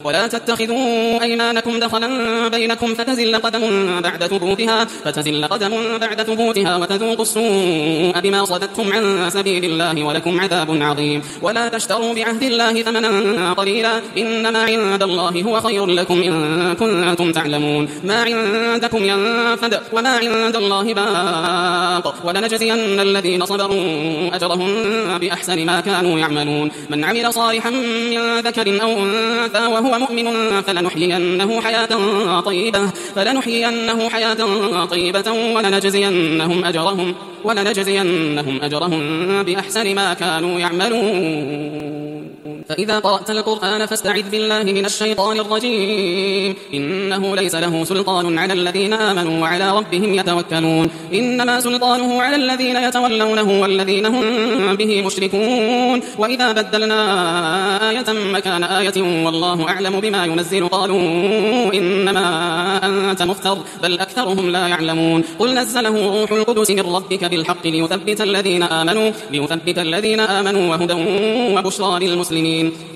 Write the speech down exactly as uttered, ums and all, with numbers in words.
ولا تتخذوا أيمانكم دخلا بينكم فتزل قدم بعد ثبوتها فتزل قدم بعد ثبوتها وتذوقوا السوء بما صددتم عن سبيل الله ولكم عذاب عظيم. ولا تشتروا بعهد الله ثمنا قليلا إنما عند الله هو خير لكم إن كنتم تعلمون. ما عندكم ينفد وما عند الله باق ولنجزين الذين صبروا أجرهم بأحسن ما كانوا يعملون. من عمل صالحا من ذكر أو أنثى وهو مؤمن فلنحيينه حياة طيبة فلنحيينه حياة طيبة ولنجزينهم أجرهم ولنجزينهم أجرهم بأحسن ما كانوا يعملون. فإذا قرأت القرآن فاستعذ بالله من الشيطان الرجيم إنه ليس له سلطان على الذين آمنوا وعلى ربهم يتوكلون. إنما سلطانه على الذين يتولونه والذين هم به مشركون. وإذا بدلنا آية مكان آية والله أعلم بما ينزل قالوا إنما أنت مفتر بل أكثرهم لا يعلمون. قل نزله روح القدس من ربك بالحق ليثبت الذين آمنوا ليثبت الذين آمنوا وهدى وبشرى للمسلمين.